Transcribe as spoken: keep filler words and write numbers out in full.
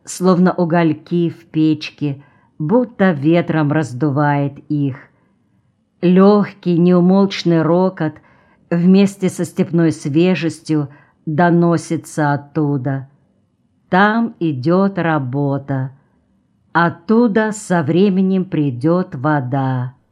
словно угольки в печке, будто ветром раздувает их. Легкий неумолчный рокот вместе со степной свежестью доносится оттуда. Там идет работа. Оттуда со временем придет вода.